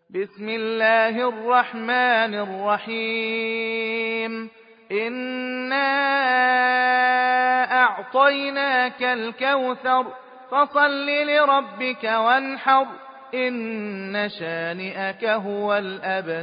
بسم الله الرحمن الرحيم إنا أعطيناك الكوثر فصل لربك وانحر إن شانئك هو الأبتر